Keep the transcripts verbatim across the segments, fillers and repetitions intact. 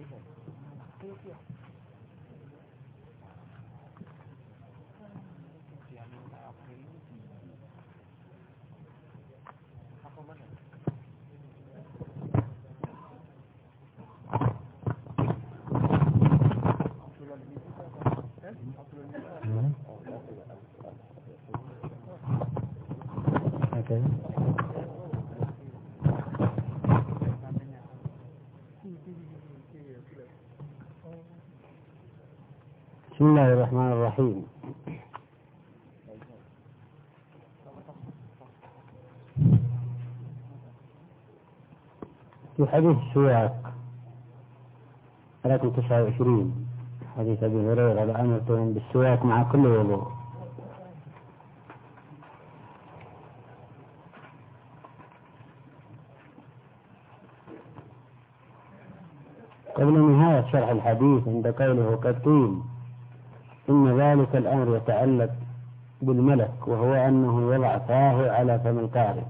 بسم الله الرحمن الرحيم. في حديث السواك رقم تسعة وعشرين حديث أبي هريرة لأمرتهم بالسواك مع كل وضوء. قبل نهاية شرح الحديث عند قوله قد قيل إن ذلك الأمر يتعلق بالملك وهو أنه يضع فاه على فم القارئ،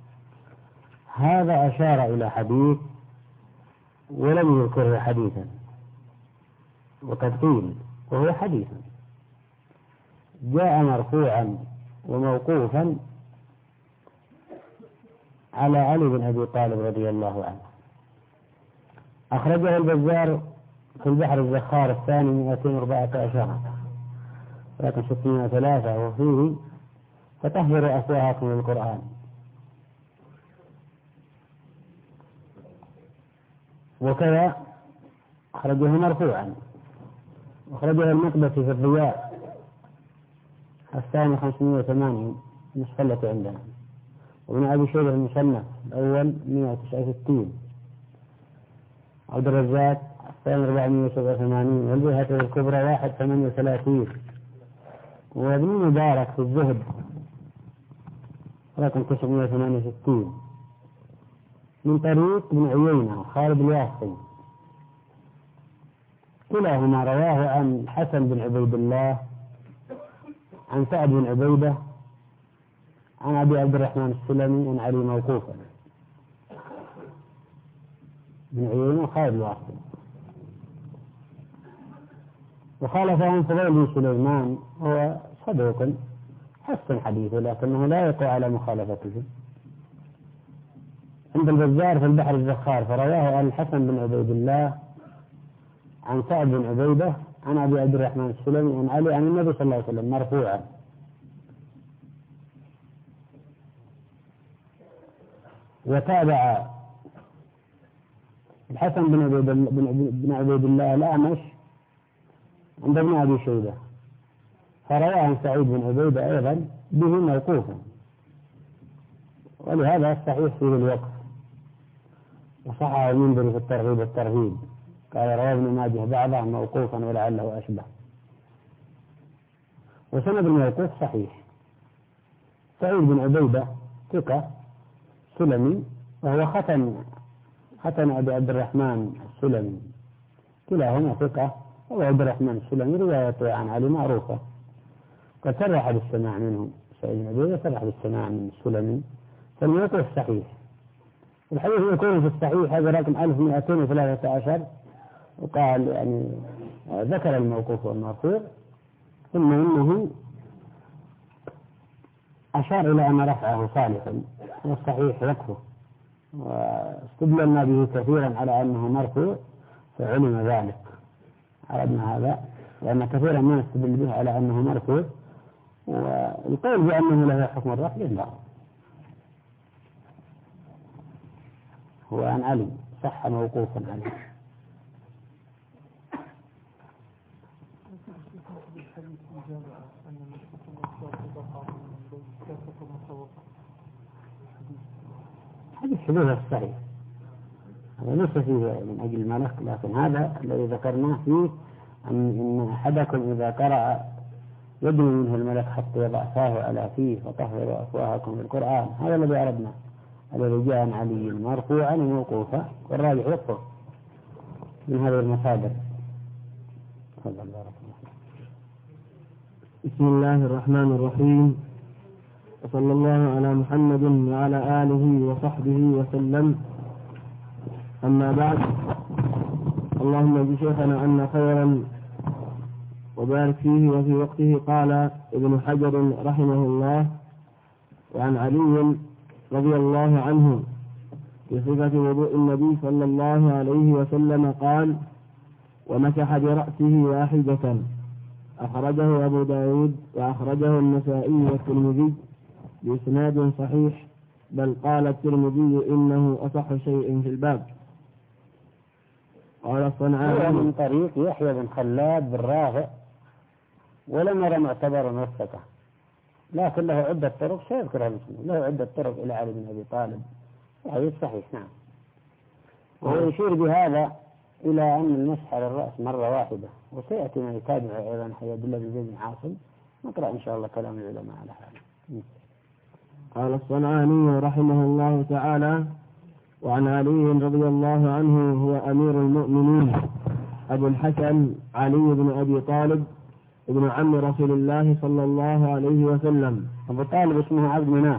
هذا أشار إلى حديث ولم يذكره حديثا، وقد قيل وهو حديث جاء مرفوعا وموقوفا على علي بن أبي طالب رضي الله عنه. أخرجه البزار في البحر الزخار الثاني مئتين وأربعة عشر لكن ستمائة وثلاثة، وفيه فتحذروا أفواهكم من القرآن. وكذا أخرجه مرفوعا، أخرجه المقدسي في الضياء الثاني خمسمائة وثمانين نسخة عندنا، وابن أبي شيبة المصنف الأول مئة وتسعة وستين، عبد الرزاق الثاني أربعمائة وسبعة وثمانين، والبيهقي الكبرى واحد ثمانية وثلاثين، وابن مبارك في الزهد رقم تسعمائة وثمانية وستين من طريق ابن عيينة وخالد الياسي، كلاهما رواه عن حسن بن عبيد الله عن سعد بن عبيدة عن أبي عبد الرحمن السلمي عن علي موقوفا. ابن عيينة وخالد الياسي. وخالف عن فضيل بن سليمان هو صدوق حسن حديثه لكنه لا يقع على مخالفته. عند البزار في البحر الزخار فرواه عن الحسن بن عبيد الله عن سعد بن عبيدة عن أبي عبد الرحمن السلمي عن علي عن النبي صلى الله عليه وسلم مرفوعا. وتابع الحسن بن عبيد بن عبيد الله الأعمش عند ابن أبي شيبة فرواه عن سعيد بن عبيدة أيضا به موقوفا، ولهذا الصحيح فيه الوقف. وصححه المنذري في الترغيب والترهيب قال رواه ابن ماجه بعضه موقوفا ولعله أشبه. وسند الموقوف صحيح. سعيد بن عبيدة ثقة سلمي وهو ختن ختن أبي عبد الرحمن السلمي، كلاهما ثقة. أبو عبد الرحمن السلمي روايته عن علي معروفة، قد صرح بالسماع منه سعيد بن عبيدة صرح بالسماع من السلمي، فالموقوف صحيح. الحديث يكون في الصحيح هذا رقم ألف ومئتين وثلاثة عشر، وقال يعني ذكر الموقوف والمرفوع، ثم إنه أشار إلى أن رفعه صالحا والصحيح وقفه، واستدللنا به كثيرا على أنه مرفوع فعلم ذلك. عرفنا هذا لأن كثيرا ما نستدل به على أنه مرفوع، والقول بأنه له حكم الرفع لا، هو عن علي صح موقوفا عليه. حديث حدوث الصحيح هذا ليس فيه من أجل الملك، لكن هذا الذي ذكرناه فيه أن أحدكم إذا قرأ يدنو منه الملك حتى يضع فاه على فيه فطهروا أفواهكم بالقرآن، هذا الذي أردنا الذي جاء عن علي مرفوعا وموقوفا، والراجح وقفه من هذه المصادر. بسم الله الرحمن الرحيم، وصلى الله على محمد وعلى آله وصحبه وسلم. أما بعد، اللهم اجز شيخنا عنا خيرا وبارك فيه وفي وقته. قال ابن حجر رحمه الله: وعن علي رضي الله عنه في صفة وضوء النبي صلى الله عليه وسلم قال: ومسح برأسه واحدة. أخرجه أبو داود وأخرجه النسائي والترمذي بإسناد صحيح، بل قال الترمذي إنه أصح شيء في الباب. قال الصنعاني من طريق يحيى بن خلاد بالرافع، ولم يرى معتبر وثقه، لكن له عدة طرق سيذكرها المسلم، له عدة طرق إلى علي بن أبي طالب، حديث صحيح. نعم. ويشير بهذا إلى أن المسح على الرأس مرة واحدة، وسيأتي ما يتابع أيضا حديث عبد الله بن زيد بن عاصم. نقرأ إن شاء الله كلام العلماء على هذا. قال الصنعاني رحمه الله تعالى: وعن علي رضي الله عنه هو أمير المؤمنين أبو الحسن علي بن أبي طالب ابن عم رسول الله صلى الله عليه وسلم. أبو طالب اسمه عبد مناف،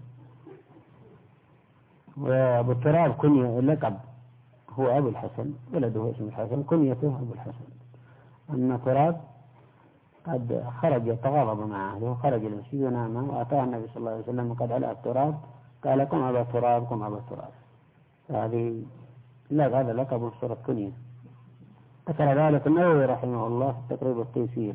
وأبو التراب كنية اللقب هو أبو الحسن، ولده اسمه الحسن، كنيته أبو الحسن. أما تراب قد خرج يتغاضب مع أهله وخرج المسجد ونام، وأتاه النبي صلى الله عليه وسلم وقد على التراب، قال: قم أبا تراب، قم أبا تراب. هذه لا، هذا لقب صورة كنية. ذكر ذلك النووي رحمه الله في تقريب التيسير.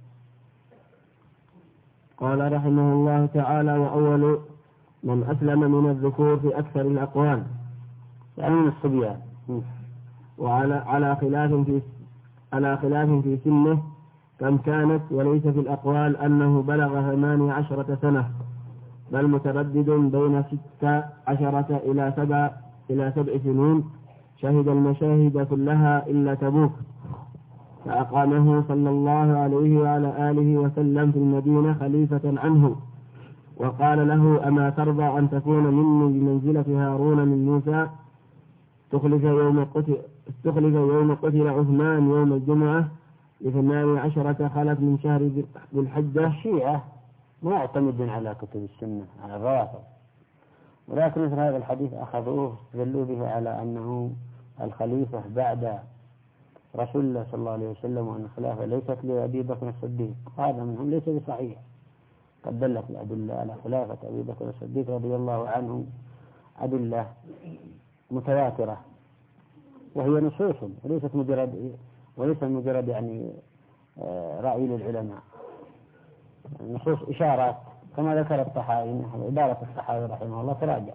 قال رحمه الله تعالى: وأول من أسلم من الذكور في أكثر الأقوال، يعني من الصبيان، وعلى على خلاف في على خلاف في سنه كم كانت، وليس في الأقوال أنه بلغ ثمانية عشرة سنة، بل متردد بين ستة عشرة إلى سبع إلى سبع سنين. شهد المشاهد كلها إلا تبوك، فأقامه صلى الله عليه وعلى آله وسلم في المدينة خليفة عنه، وقال له: أما ترضى أن تكون مني بمنزلة هارون من موسى؟ استخلف يوم قتل استخلف يوم قتل عثمان يوم الجمعة لثمان عشرة خلت من شهر ذي الحجة. الشيعة ما يعتمدون على كتب السنة، على الرواتب، ولكن مثل هذا الحديث أخذوه استدلوا به على أنه الخليفة بعد رسول الله صلى الله عليه وسلم، وأن الخلافة ليست لأبي بكر الصديق. هذا منهم ليس بصحيح، قد دلت الأدلة على خلافة أبي بكر الصديق رضي الله عنه أدلة متواترة، وهي نصوص وليست مجرد وليس مجرد يعني رأي للعلماء، نصوص إشارات كما ذكر الطحاوي، عبارة الطحاوي رحمه الله تراجع.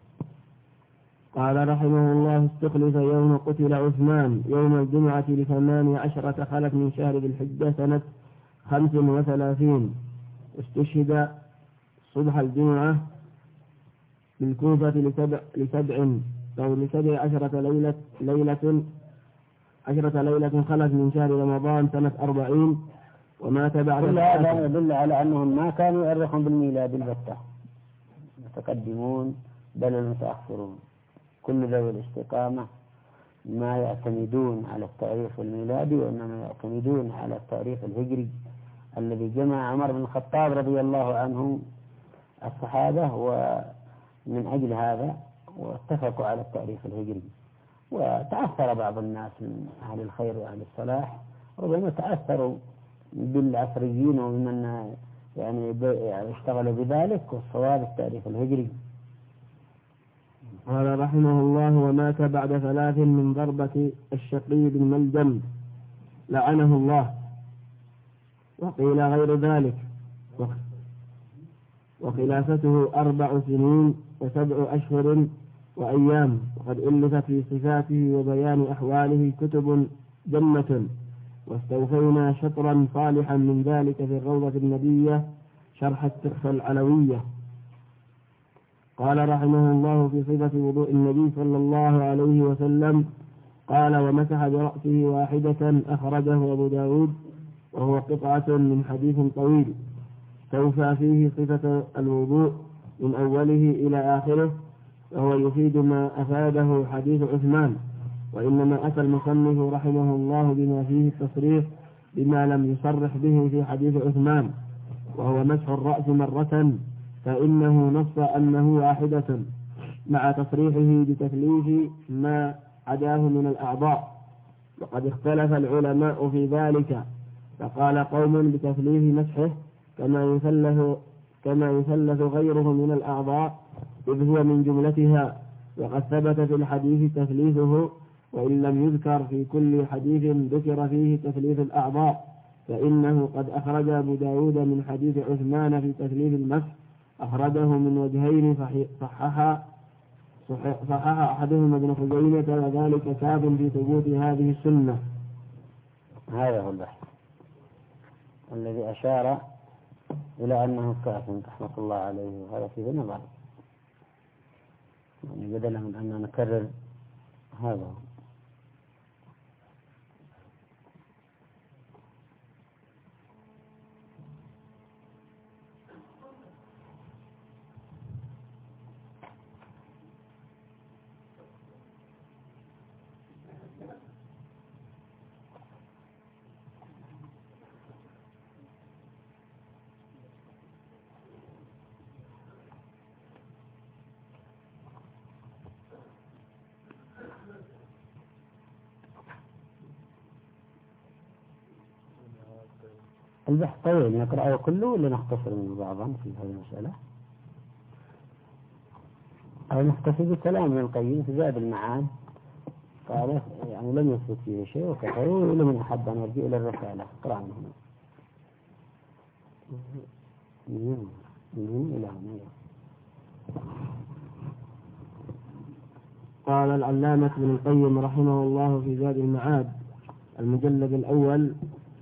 قال رحمه الله: استخلف يوم قتل عثمان يوم الجمعة لثمان عشرة خلت من شهر ذي الحجة سنة خمس وثلاثين. استشهد صبح الجمعة بالكوفة لسبع لسبع أو لسبع عشرة ليلة ليلة عشرة ليلة خلت من شهر رمضان سنة أربعين، ومات بعد. كل هذا يدل على أنهم ما كانوا يؤرخون بالميلاد البتة، متقدمون بل المتأخرون. كل ذوي الاستقامة ما يعتمدون على التاريخ الميلادي، وإنما يعتمدون على التاريخ الهجري الذي جمع عمر بن الخطاب رضي الله عنه الصحابة، ومن أجل هذا واتفقوا على التاريخ الهجري. وتأثر بعض الناس من أهل الخير وأهل الصلاح، ربما تأثروا بالعصريين ومن يعني اشتغلوا بذلك، والصواب التاريخ الهجري. قال رحمه الله: ومات بعد ثلاث من ضربة الشقي بن ملجم لعنه الله. وقيل غير ذلك، وخلافته أربع سنين وسبع أشهر وأيام، وقد ألفت في صفاته وبيان أحواله كتب جمة، واستوفينا شطرا صالحا من ذلك في الروضة النبية شرح التحفة العلوية. قال رحمه الله في صفة وضوء النبي صلى الله عليه وسلم قال: ومسح برأسه واحدة. أخرجه أبو داود، وهو قطعة من حديث طويل استوفى فيه صفة الوضوء من أوله إلى آخره، وهو يفيد ما أفاده حديث عثمان، وإنما أتى المصنف رحمه الله بما فيه التصريح بما لم يصرح به في حديث عثمان، وهو مسح الرأس مرة، فإنه نص أنه واحدة، مع تصريحه بتكليف ما عداه من الأعضاء، وقد اختلف العلماء في ذلك، فقال قوم بتثليث مسحه كما يثلث كما يثلث غيره من الأعضاء إذ هو من جملتها، وقد ثبت في الحديث تثليثه، وإن لم يذكر في كل حديث ذكر فيه تثليث الأعضاء، فإنه قد أخرج أبو داود من حديث عثمان في تثليث المسح، أخرجه من وجهين صحح صحح أحدهما ابن خزيمة، وذلك كاف في ثبوت هذه السنة. هذا هو البحث الذي أشار إلى أنه كاف رحمة الله عليه، وهذا في نظر، يعني بدلا من أن نكرر هذا. البحث طويل نقرأه كله ولا نختصر من بعضا في هذه المسألة؟ أو نختصر بكلام ابن القيم في زاد المعاد، قال يعني لم يثبت فيه شيء وكفروا، ولمن أحب أن يرجع إلى الرسالة اقرأ من هنا من من إلى هنا. قال العلامة ابن القيم رحمه الله في زاد المعاد المجلد الأول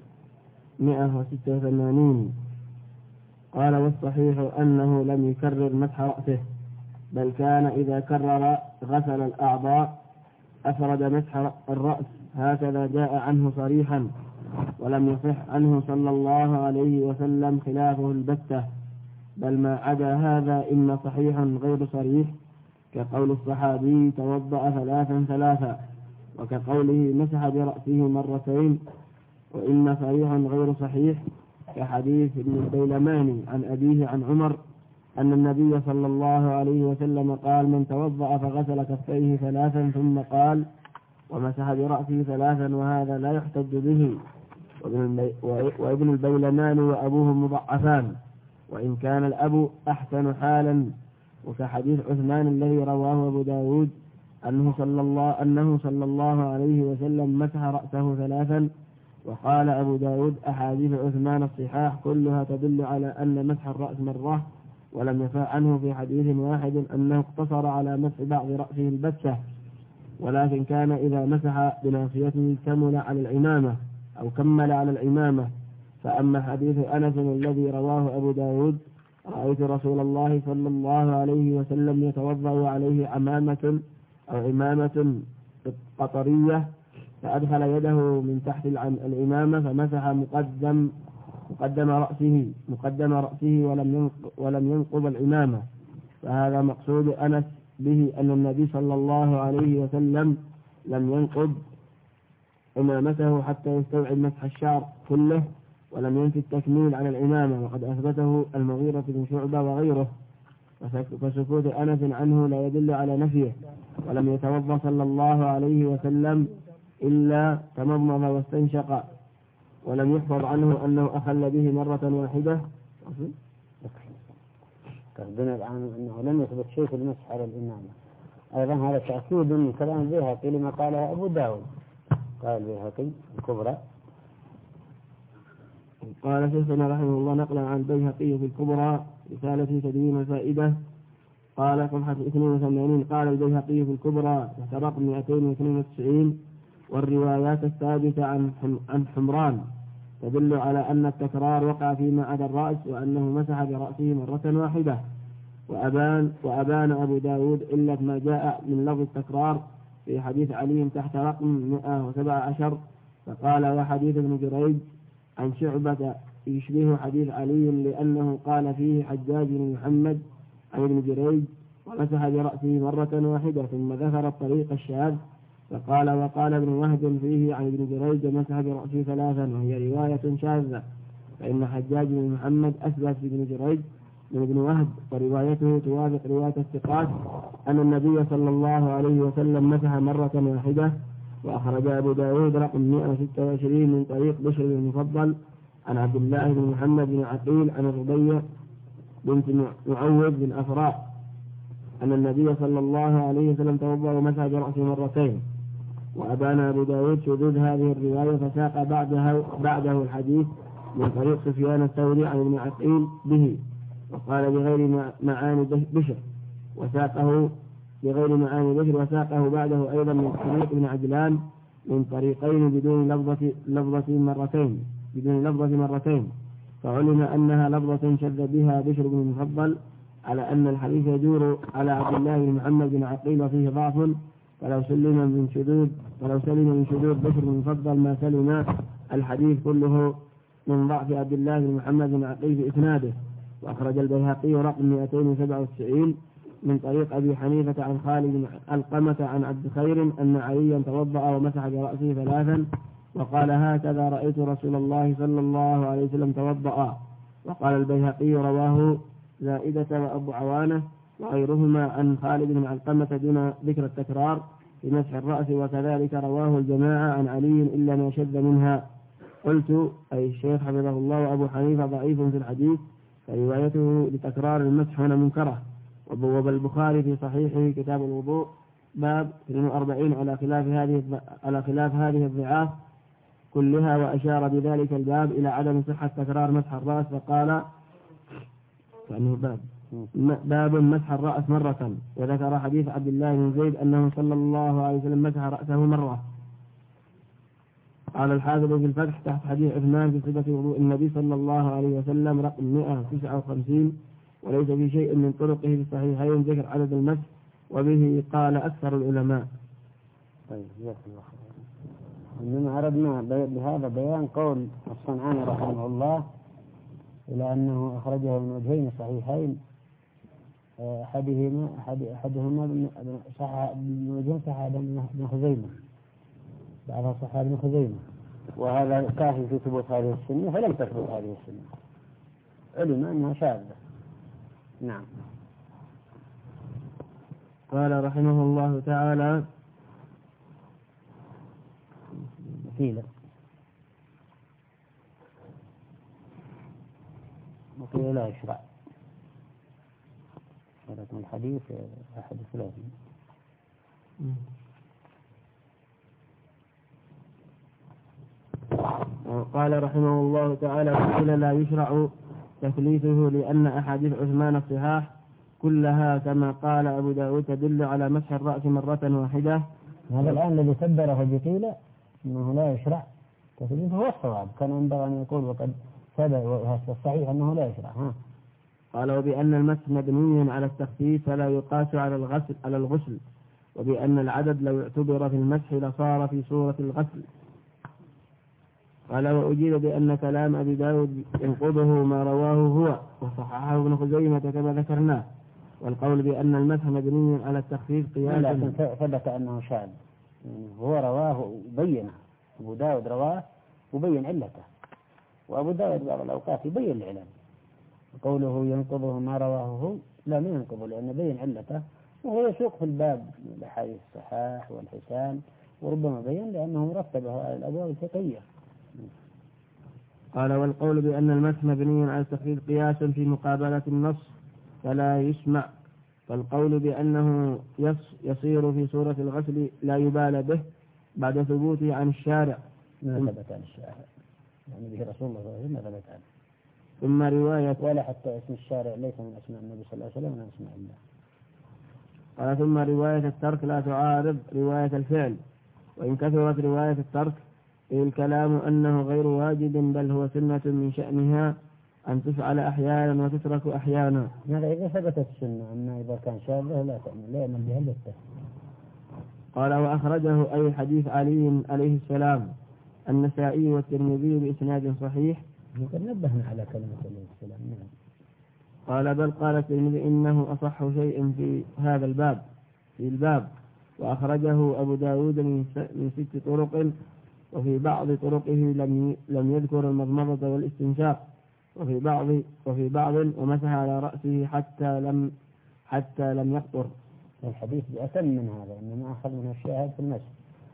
مئة وستة وثمانين، قال والصحيح أنه لم يكرر مسح رأسه، بل كان إذا كرر غسل الأعضاء أفرد مسح الرأس، هكذا جاء عنه صريحا، ولم يصح عنه صلى الله عليه وسلم خلافه البتة، بل ما عدا هذا إما صحيح غير صريح، كقول الصحابي توضأ ثلاثا ثلاثا، وكقوله مسح برأسه مرتين، وإما صريح غير صحيح كحديث ابن البيلماني عن أبيه عن عمر أن النبي صلى الله عليه وسلم قال من توضأ فغسل كفيه ثلاثا ثم قال ومسح برأسه ثلاثا، وهذا لا يحتج به، وابن البيلمان وأبوه مضعفان، وإن كان الأب أحسن حالا، وكحديث عثمان الذي رواه أبو داود أنه صلى الله, أنه صلى الله عليه وسلم مسح رأسه ثلاثا. وقال أبو داود أحاديث عثمان الصحاح كلها تدل على أن مسح الرأس مرة، ولم يفع عنه في حديث واحد أنه اقتصر على مسح بعض رأسه البتة، ولكن كان إذا مسح بناصيته كمل على العمامة أو كمل على العمامة. فأما حديث أنس الذي رواه أبو داود رأيت رسول الله صلى الله عليه وسلم يتوضأ عليه عمامة أو عمامة قطرية، فأدخل يده من تحت العمامة فمسح مقدم مقدم رأسه مقدم رأسه ولم ولم ينقض العمامة. فهذا مقصود أنس به أن النبي صلى الله عليه وسلم لم ينقض عمامته حتى يستوعب مسح الشعر كله، ولم ينفي التكميل على العمامة، وقد أثبته المغيرة بن شعبة وغيره، فسكوت أنس عنه لا يدل على نفيه. ولم يتوضأ صلى الله عليه وسلم إلا تمضمض واستنشق، ولم يحفظ عنه أنه أخل به مرة واحدة. تخبرنا الآن أنه لم يثبت شيء في المسح على الإمامة. أيضا هذا تأكيد من كلام البيهقي لما قاله أبو داود. قال البيهقي الكبرى، قال شيخنا رحمه الله نقلا عن البيهقي في الكبرى رسالة تدوين الفائدة، قال صفحة اثنين وثمانين، قال البيهقي في الكبرى تحت رقم مئتين واثنين وتسعين: والروايات الثابتة عن عن حمران تدل على أن التكرار وقع فيما عدا الرأس، وأنه مسح برأسه مرة واحدة. وأبان وأبان أبو داود إلا ما جاء من لفظ التكرار في حديث علي تحت رقم مئة وسبعة عشر، فقال وحديث ابن جريج عن شعبة يشبه حديث علي لأنه قال فيه حجاج بن محمد عن ابن جريج ومسح برأسه مرة واحدة، ثم ذكر الطريق الشاذ فقال وقال ابن وهب فيه عن ابن جريج مسح برأسه ثلاثا، وهي رواية شاذة، فإن حجاج بن محمد أثبت بابن جريج من ابن وهب، وروايته توافق رواية الثقات أن النبي صلى الله عليه وسلم مسح مرة واحدة، وأخرج أبو داود رقم مئة وستة وعشرين من طريق بشر بن المفضل عن عبد الله بن محمد بن عقيل عن الربيع بنت معوذ بن أفراء أن النبي صلى الله عليه وسلم توضأ ومسح برأسه مرتين. وأبان أبو داود شذوذ هذه الرواية فساق بعدها بعده الحديث من طريق سفيان الثوري عن ابن عقيل به، وقال بغير معاني بشر وساقه بغير معاني بشر وساقه بعده أيضا من طريق ابن عجلان من طريقين بدون لفظة لفظة مرتين بدون لفظة مرتين فعلم أنها لفظة شذ بها بشر بن المفضل على أن الحديث يدور على عبد الله بن محمد بن عقيل وفيه ضعف، فلو سلم من شذوذ فلو سلم من شذوذ بشر بن المفضل ما سلم الحديث كله من ضعف عبد الله بن محمد بن عقيل بإسناده. وأخرج البيهقي رقم مئتين وسبعة وتسعين من طريق أبي حنيفة عن خالد بن علقمة عن عبد خير أن عليا توضأ ومسح برأسه ثلاثا وقال هكذا رأيت رسول الله صلى الله عليه وسلم توضأ. وقال البيهقي رواه زائدة وأبو عوانة وغيرهما عن خالد بن علقمة دون ذكر التكرار في مسح الرأس، وكذلك رواه الجماعة عن علي إلا ما شذ منها. قلت أي الشيخ حفظه الله وأبو حنيفة ضعيف في الحديث فروايته لتكرار المسح هنا منكرة. وبوب البخاري في صحيحه كتاب الوضوء باب اثنين وأربعين على خلاف هذه على خلاف هذه الضعاف كلها، وأشار بذلك الباب إلى عدم صحة تكرار مسح الرأس فقال يعني باب باب مسح الرأس مرة، وذكر حديث عبد الله بن زيد أنه صلى الله عليه وسلم مسح رأسه مرة. قال الحافظ في الفتح تحت حديث عثمان في صفة وضوء النبي صلى الله عليه وسلم رقم مئة وتسعة وخمسين وليس في شيء من طرقه في الصحيحين ذكر عدد المسح، وبه قال أكثر العلماء. طيب إنما أردنا بهذا بيان قول الصنعاني رحمه الله إلى أنه أخرجه من وجهين صحيحين أحدهما أحد أحدهما صح من وجهين صح ابن خزيمة بعضها صح ابن خزيمة، وهذا كافي في ثبوت هذه السنة فلم تثبت هذه السنة، علم أنها شاذة. نعم. قال رحمه الله تعالى وكيلا وكيلا لا يشرع ولكن الحديث أحد ثلاثين. قال رحمه الله تعالى وكيلا لا يشرع تثليثه لأن أحاديث عثمان الصحاح كلها كما قال أبو داود تدل على مسح الرأس مرة واحدة. هذا الآن الذي سبره بقيل أنه لا يشرع تثليثه هو الصواب، كان ينبغي أن يقول وقد ثبت الصحيح أنه لا يشرع. ها قال وبأن المسح مبني على التخفيف فلا يقاس على الغسل على الغسل، وبأن العدد لو اعتبر في المسح لصار في صورة الغسل. قال وأجيب بأن كلام أبي داود ينقضه ما رواه هو وصححه ابن خزيمة كما ذكرناه، والقول بأن المسح مبني على التخفيف قياس. لكن ثبت أنه شاذ، يعني هو رواه وبينه، أبو داود رواه وبين علته، وأبو داود بعض الأوقات يبين العلم، وقوله ينقضه ما رواه هو لا ما ينقضه لأنه بين علته، وهو يسوق في الباب الأحاديث الصحاح والحسان، وربما بين لأنه مرتبه على الأبواب الفقهية. قال والقول بأن المسح مبني على التخفيف قياس في مقابلة النص فلا يسمع، فالقول بأنه يصير في صورة الغسل لا يبال به بعد ثبوته عن الشارع. ما ثبت عن الشارع يعني به رسول الله صلى الله عليه وسلم ما ثبت عنه. ثم رواية ولا حتى اسم الشارع ليس من أسماء النبي صلى الله عليه وسلم من أسماء الله. قال ثم رواية الترك لا تعارض رواية الفعل، وإن كثرت رواية الترك الكلام أنه غير واجب بل هو سنة من شأنها أن تفعل أحيانا وتترك أحيانا. هذا إذا ثبتت السنة، أما إذا كان شاذة لا تأمل لا يأمل بها البتة. قال وأخرجه أي حديث علي عليه السلام النسائي والترمذي بإسناد صحيح. يمكن نبهنا على كلمة عليه السلام. قال بل قال الترمذي إنه أصح شيء في هذا الباب في الباب وأخرجه أبو داود من ست طرق، وفي بعض طرقه لم لم يذكر المضمضة والاستنشاق، وفي بعض وفي بعض ومسح على رأسه حتى لم حتى لم يقطر. الحديث بأتم من هذا، إنما أخذ منه الشاهد في المسح،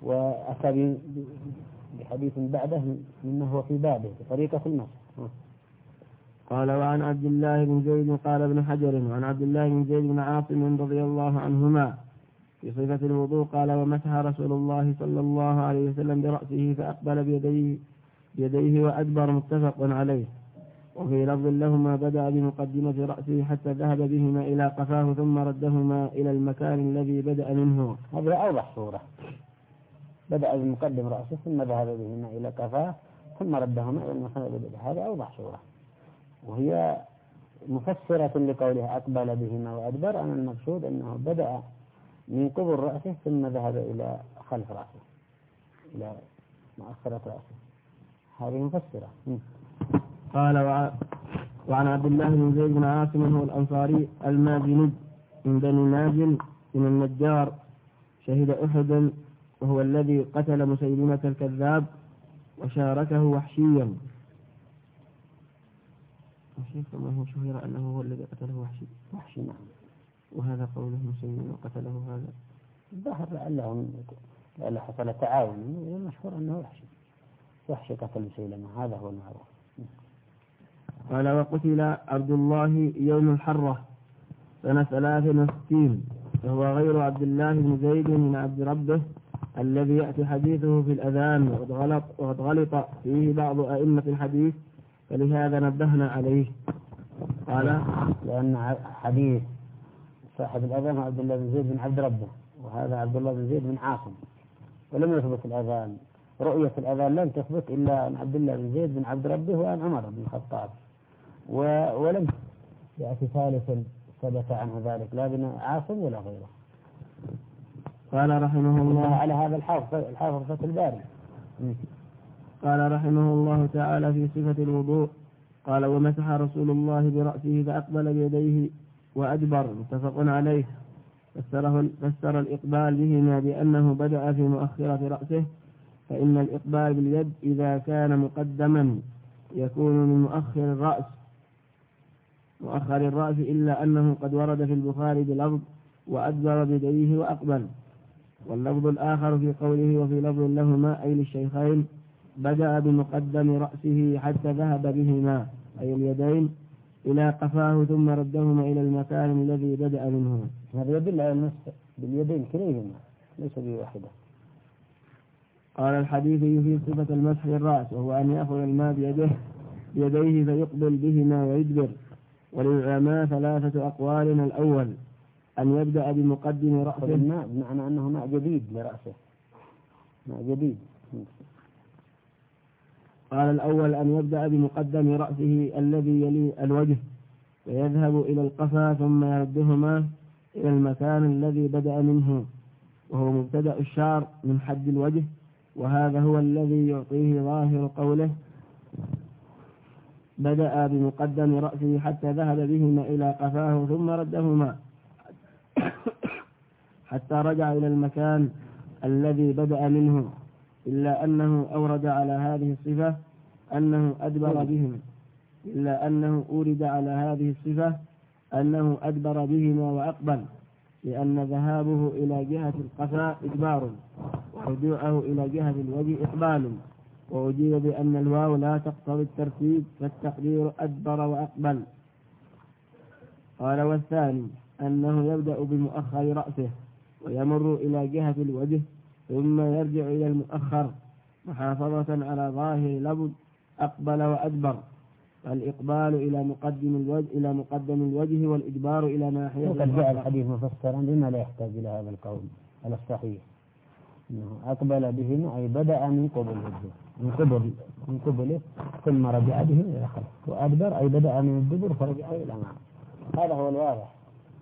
وأتى بحديث بعده مما هو في بابه بطريقة المسح. قال وعن عبد الله بن زيد قال ابن حجر وعن عبد الله بن زيد بن عاصم رضي الله عنهما في صفة الوضوء قال ومسح رسول الله صلى الله عليه وسلم برأسه فأقبل بيديه, بيديه وأدبر متفق عليه. وفي لفظ لهما بدأ بمقدمة رأسه حتى ذهب بهما إلى قفاه ثم ردهما إلى المكان الذي بدأ منه. هذا أوضح صورة، بدأ بمقدم رأسه ثم ذهب بهما إلى قفاه ثم ردهما إلى المكان الذي بدأ. هذا أوضح صورة، وهي مفسرة لقولها أقبل بهما وأدبر أن المقصود أنه بدأ من قبل رأسه ثم ذهب إلى خلف رأسه إلى مؤخرة رأسه. هذه مفسرة. قال وعن عبد الله بن زيد بن عاصم هو الأنصاري المازني من بني مازن من النجار شهد أحد وهو الذي قتل مسيلمة الكذاب وشاركه وحشيا. وشيخ ما هو شهر أنه هو الذي قتله وحشي وحشي نعم. وهذا قوله مسيلمة قتله هذا الظاهر لعله لعله حصل تعاون، المشهور أنه وحشي وحشي قتل مسيلمة، هذا هو المعروف. قال وقتل عبد الله يوم الحرة سنة ثلاث وستين وهو غير عبد الله بن زيد من عبد ربه الذي يأتي حديثه في الأذان وقد غلط, وقد غلط فيه بعض أئمة الحديث فلهذا نبهنا عليه. قال لأن حديث صاحب الأذان عبد الله بن زيد بن عبد ربه، وهذا عبد الله بن زيد بن عاصم، ولم يثبت الأذان، رؤية الأذان لم تثبت إلا عن عبد الله بن زيد بن عبد ربه وعن عمر بن الخطاب، ولم يأتي ثالث ثبت عنه ذلك لا بن عاصم ولا غيره. قال رحمه الله على هذا الحافظ الحافظ فتح الباري. قال رحمه الله تعالى في صفة الوضوء قال ومسح رسول الله برأسه فأقبل بيديه وأدبر متفق عليه. فسره فسر الإقبال بهما بأنه بدأ في مؤخرة رأسه، فإن الإقبال باليد إذا كان مقدما يكون من مؤخر الرأس مؤخر الرأس إلا أنه قد ورد في البخاري بلفظ وأدبر بيديه وأقبل، واللفظ الآخر في قوله وفي لفظ لهما أي للشيخين بدأ بمقدم رأسه حتى ذهب بهما أي اليدين إلى قفاه ثم ردهما إلى المكان الذي بدأ منه. هذا يدل على المسح باليدين كليهما ليس بواحدة. قال الحديث في صفة المسح الرأس وهو أن يأخذ الماء بيده بيديه فيقبل بهما ويدبر. وللعلماء ثلاثة أقوال. الأول أن يبدأ بمقدم رأسه الماء بمعنى أنه ماء جديد لرأسه، ماء جديد. قال الأول أن يبدأ بمقدم رأسه الذي يلي الوجه ويذهب إلى القفا ثم يردهما إلى المكان الذي بدأ منه، وهو مبتدأ الشعر من حد الوجه، وهذا هو الذي يعطيه ظاهر قوله بدأ بمقدم رأسه حتى ذهب بهما إلى قفاه ثم ردهما حتى رجع إلى المكان الذي بدأ منه، إلا أنه أورد على هذه الصفة أنه أدبر بهما إلا أنه أورد على هذه الصفة أنه أدبر بهما وأقبل، لأن ذهابه إلى جهة القفاء إدبار ورجوعه إلى جهة الوجه إقبال، وأجيب بأن الواو لا تقتضي الترتيب فالتقدير أدبر وأقبل. قال والثاني أنه يبدأ بمؤخر رأسه ويمر إلى جهة الوجه ثم يرجع إلى المؤخر محافظة على ظاهر لفظ أقبل وأدبر، فالإقبال إلى مقدم الوجه إلى مقدم الوجه والإدبار إلى ناحية. وقد جاء الحديث مفسرا بما لا يحتاج إلى هذا القول على الصحيح، إنه أقبل بهما أي بدأ من قبل الوجه من قبل من قبله ثم رجع به إلى خلف، وأدبر أي بدأ من الدبر فرجع إلى الأمام. هذا هو الواضح.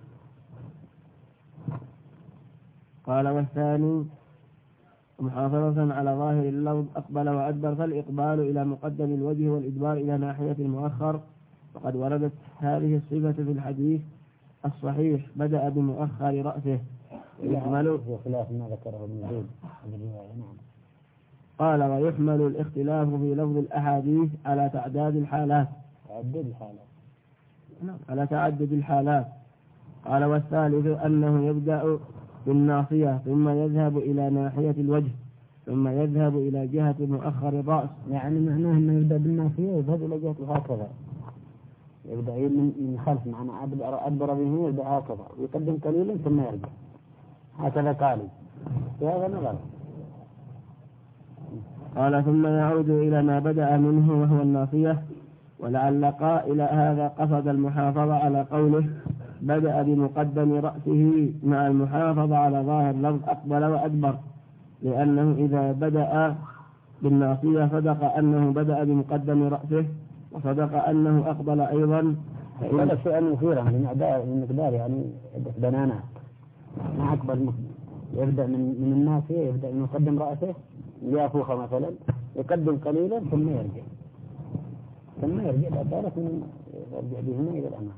قال والثاني محافظة على ظاهر اللفظ أقبل وأدبر، فالإقبال إلى مقدم الوجه والإدبار إلى ناحية المؤخر، وقد وردت هذه الصفة في الحديث الصحيح بدأ بمؤخر رأسه يحمل خلاف ما ذكره ابن زيد. قال ويحمل الاختلاف في لفظ الأحاديث على تعداد الحالات تعدد الحالات على تعدد الحالات. قال والثالث أنه يبدأ بالناصية ثم يذهب إلى ناحية الوجه ثم يذهب إلى جهة مؤخر الرأس. يعني معناه أنه يبدأ بالناصية ويذهب إلى جهة هكذا، يبدأ من من خلف، معناه أدبر أدبر به يبدأ هكذا ويقدم قليلا ثم يرجع هكذا قالي، هذا نظر. قال ثم يعود إلى ما بدأ منه وهو الناصية. ولعل قائل هذا قصد المحافظة على قوله بدأ بمقدم رأسه مع المحافظة على ظاهر لفظ أقبل وأدبر، لأنه إذا بدأ بالناصية صدق أنه بدأ بمقدم رأسه وصدق أنه أقبل أيضا. هذا شيء مثيرا لمقدار يعني بنانات، ما أقبل يبدأ من من الناصية، يبدأ بمقدم رأسه ليفوخ مثلا، يقدم قليلا ثم يرجع ثم يرجع لأدارة من يرجع بهما إلى الأمام.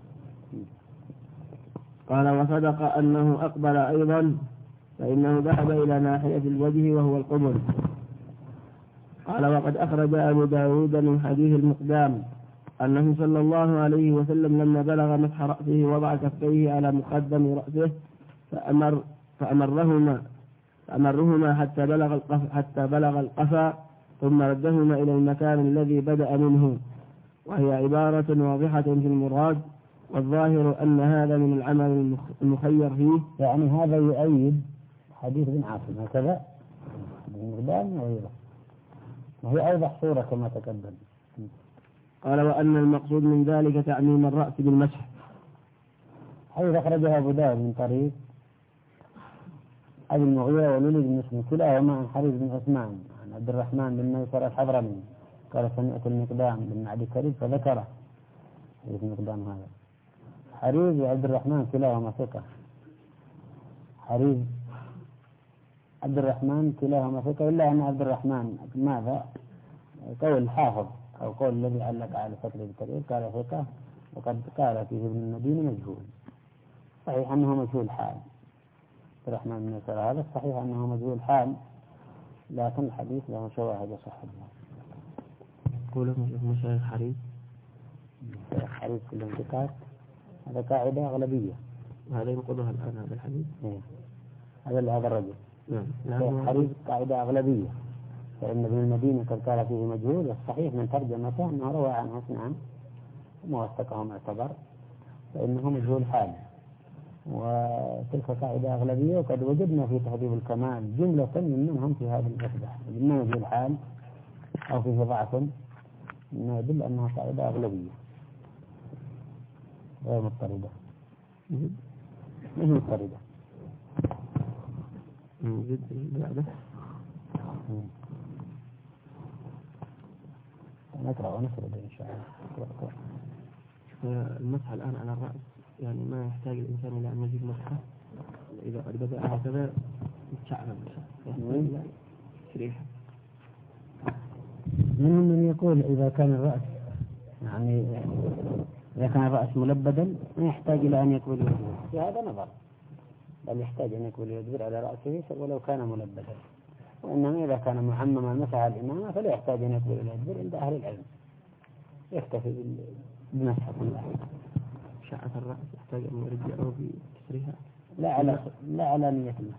قال وصدق أنه أقبل أيضا فإنه ذهب إلى ناحية الوجه وهو القبل. قال وقد أخرج أبو داود من حديث المقدام أنه صلى الله عليه وسلم لما بلغ مسح رأسه وضع كفيه على مقدم رأسه فأمر فأمرهما فأمرهما حتى بلغ القفا حتى بلغ القفا ثم ردهما إلى المكان الذي بدأ منه، وهي عبارة واضحة في المراد، والظاهر أن هذا من العمل المخير فيه. يعني هذا يؤيد حديث ابن عاصم هكذا بالمقدام وغيره، وهي أوضح صورة كما تقدم. قال وأن المقصود من ذلك تعميم الرأس بالمسح، حيث أخرجها أبو داود من طريق أبي المغيرة والوليد بن مسلم كلاهما عن حريز بن عثمان عن عبد الرحمن بن ميسر الحضرمي قال سمعت المقدام بن معدي كريب فذكره حديث المقدام هذا. حريز وعبد الرحمن كلاهما ثقة، حريز عبد الرحمن كلاهما ثقة، إلا أن عبد الرحمن ماذا قول الحافظ أو قول الذي علق على فترة التقريب قال ثقة، وقد قال فيه ابن المدينة مجهول. صحيح أنه مجهول حال عبد الرحمن بن ميسر هذا، صحيح أنه مجهول حال، لكن الحديث له شواهد صحيحة. قوله مشايخ حريز حريز كلهم ثقات، هذا قاعدة أغلبية. وهذا ينقضها الآن هذا الحديث. إيه. هذا هذا الرجل. نعم. حريز قاعدة أغلبية، فإن ابن المدينة قد قال فيه مجهول، والصحيح من ترجمته أنه روى عنه اثنان موثقه معتبر، فإنه مجهول حال، وتلك قاعدة أغلبية. وقد وجدنا في تهذيب الكمال جملة منهم في هذا الإصبع وجدنا مجهول حال أو فيه ضعف، ما يدل أنها قاعدة أغلبية غير مضطردة، مش مضطردة. نقرأ ونسرد إن شاء الله. المسح الآن على الرأس يعني ما يحتاج الإنسان إلى أن يجيب مسحه، إذا قد بدأ هكذا يتشعر المسح تشريحه. منهم من يقول إذا كان الرأس يعني إذا كان الرأس ملبدا ما يحتاج إلى أن يكبل يدبر، في هذا نظر، بل يحتاج أن يكبل يدبر على رأسه ولو كان ملبدا. وإنما إذا كان معمما مسح الإمامة فلا يحتاج أن يكبل اليدبر عند أهل العلم، يكتفي بالمسح كلها. شعة الرأس يحتاج أن يرجعه بكسرها لا على لا على نية المسح.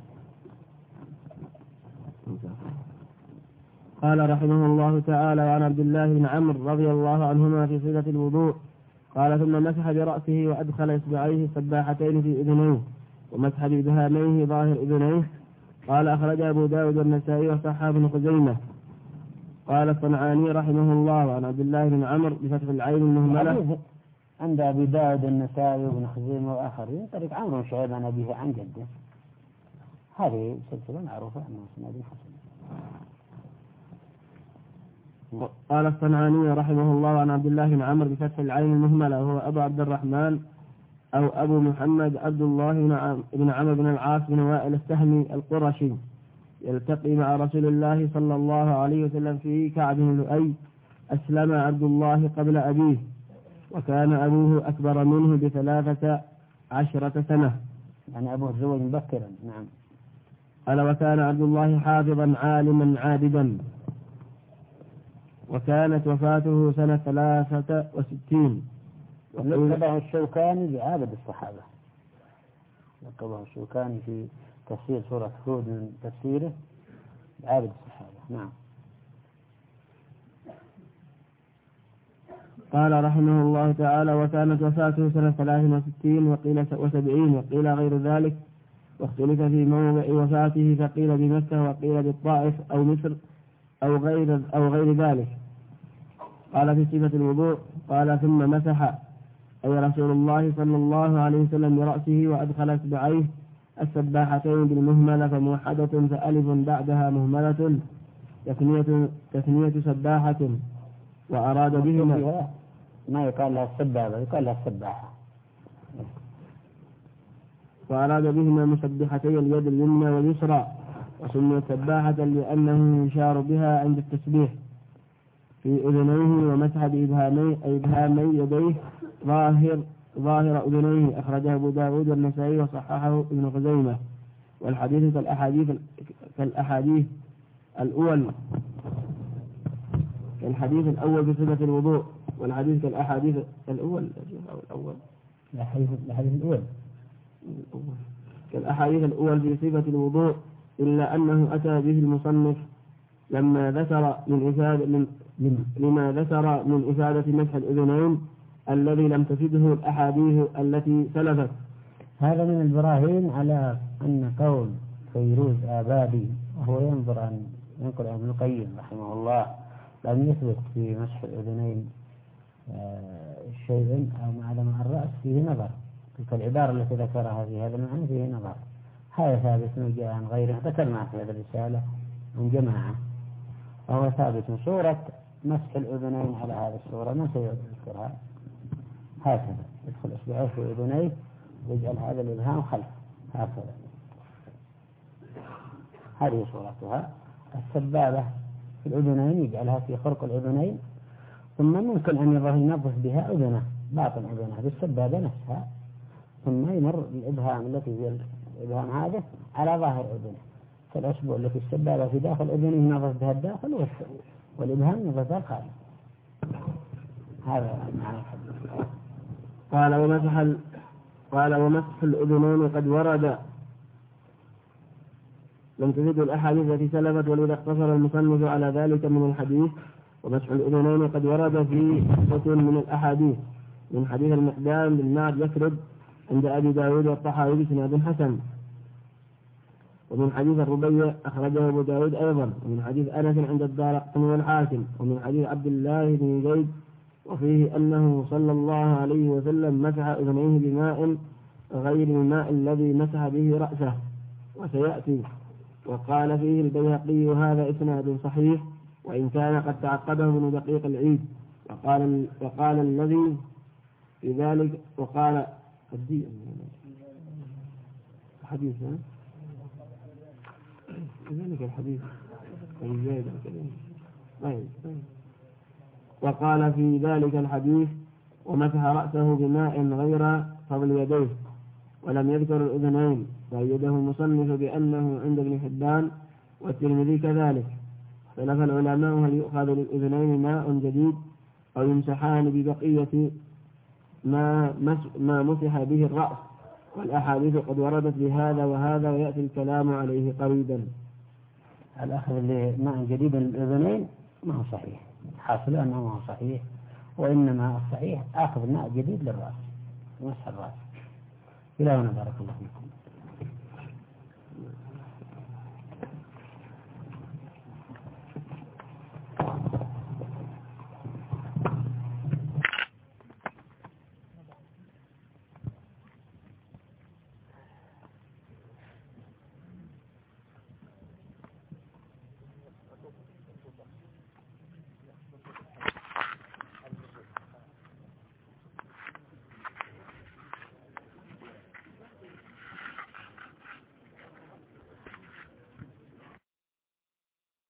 قال رحمه الله تعالى وعن عبد الله بن عمرو رضي الله عنهما في صفة الوضوء قال ثم مسح برأسه وأدخل إصبعيه السباحتين في أذنيه ومسح بإبهاميه ظاهر أذنيه. قال أخرج أبو داود والنسائي وصححه ابن خزيمة. قال الصنعاني رحمه الله عن عبد الله بن عمرو بفتح العين المهملة عند أبي داود النسائي وابن خزيمة وآخرين طريق عمرو بن شعيب عن أبيه عن جده، هذه سلسلة معروفة أنه سناد حسن. قال الصنعاني رحمه الله عن عبد الله بن عمرو بفتح العين المهملة وهو أبو عبد الرحمن أو أبو محمد عبد الله بن عمرو بن العاص بن وائل السهمي القرشي، يلتقي مع رسول الله صلى الله عليه وسلم في كعب بن لؤي. أسلم عبد الله قبل أبيه، وكان أبوه أكبر منه بثلاثة عشرة سنة، يعني أبوه تزوج مبكرا. نعم. قال وكان عبد الله حافظا عالما عابدا، وكانت وفاته سنة ثلاثة وستين. لقبه الشوكاني بعابد الصحابة، لقبه الشوكاني في تفسير سورة هود من تفسيره عابد الصحابة. نعم. قال رحمه الله تعالى: وكانت وفاته سنة ثلاث وستين وقيل وسبعين وقيل غير ذلك، واختلف في موضع وفاته، فقيل بمكة وقيل بالطائف أو مصر أو غير أو غير ذلك. قال في صفة الوضوء: قال ثم مسح أي رسول الله صلى الله عليه وسلم برأسه وأدخل اصبعيه السباحتين بالمهملة فموحدة فألف بعدها مهملة تثنية تثنية سباحة، وأراد بهما ما يقال لها السبابة، يقال لها السباحة. وأراد بهما مسبحتي اليد اليمنى واليسرى، وسميت سباحة لأنه يشار بها عند التسبيح في أذنيه، ومسح بإبهامي إبهامي يديه ظاهر ظاهر أذنيه. أخرجه أبو داود والنسائي وصححه ابن خزيمة. والحديث كالأحاديث كالأحاديث الأول الحديث الأول بصفة الوضوء، والحديث كالأحاديث الأول أو الأول الحديث الحديث الأول كالأحاديث الأول في صفة الوضوء، إلا أنه أتى به المصنف لما ذكر من إفادة من لما ذكر من إفادة مسح الأذنين الذي لم تفده الأحاديث التي سلفت. هذا من البراهين على أن قول فيروز آبادي وهو ينظر عن ينقل عن ابن القيم رحمه الله لم يثبت في مسح الأذنين شيء أو معلم الرأس فيه نظر. تلك العبارة التي ذكرها في هذا المعنى فيه نظر. هذا ثابت وجاء عن غيره، ذكرنا في هذه الرسالة من جماعة، وهو ثابت صورة مسح الأذنين على هذه الصورة ما سيذكرها هكذا، يدخل إصبعه في أذنيه ويجعل هذا الإبهام خلفه هكذا، هذه صورتها. السبابة في الأذنين يجعلها في خرق الأذنين، ثم ممكن أن ينظف بها أذنه باطن أذنه بالسبابة نفسها، ثم يمر الإبهام التي هي الإبهام هذا على ظاهر أذنه، فالأصبع التي السبابة في داخل أذنه ينظف بها الداخل والإبهام ينظف بها الخارج. هذا معنى الحديث. قال ومسح قال ومسح الأذنين قد ورد لم تفد الأحاديث التي سلفت، ولذا اقتصر المصنف على ذلك من الحديث. ومسح الأذنين قد ورد في ستة من الأحاديث من حديث المقدام بالنار يكرد عند أبي داود والطحاوي بسناد حسن، ومن حديث الربيع أخرجه أبو داود أيضا، ومن حديث أنس عند الدارقطني والحاكم، ومن حديث عبد الله بن زيد وفيه أنه صلى الله عليه وسلم مسح أذنيه بماء غير الماء الذي مسح به رأسه، وسيأتي. وقال فيه البيهقي وهذا إسناد صحيح، وإن كان قد تعقده من دقيق العيد. وقال وقال الذي في ذلك وقال الحديث ذلك الحديث وقال في ذلك الحديث ومسح رأسه بماء غير فضل يديه، ولم يذكر الأذنين، وأيده المصنف بأنه عند ابن حبان والترمذي كذلك. اختلف العلماء هل يؤخذ للأذنين ماء جديد أو يمسحان ببقية ما ما مسح به الرأس، والأحاديث قد وردت بهذا وهذا، ويأتي الكلام عليه قريبا. الأخذ لماء جديد للأذنين ما هو صحيح، حاصل أنه ما هو صحيح، وإنما الصحيح أخذ ماء جديد للرأس مسح الرأس. إلى هنا بارك الله فيكم.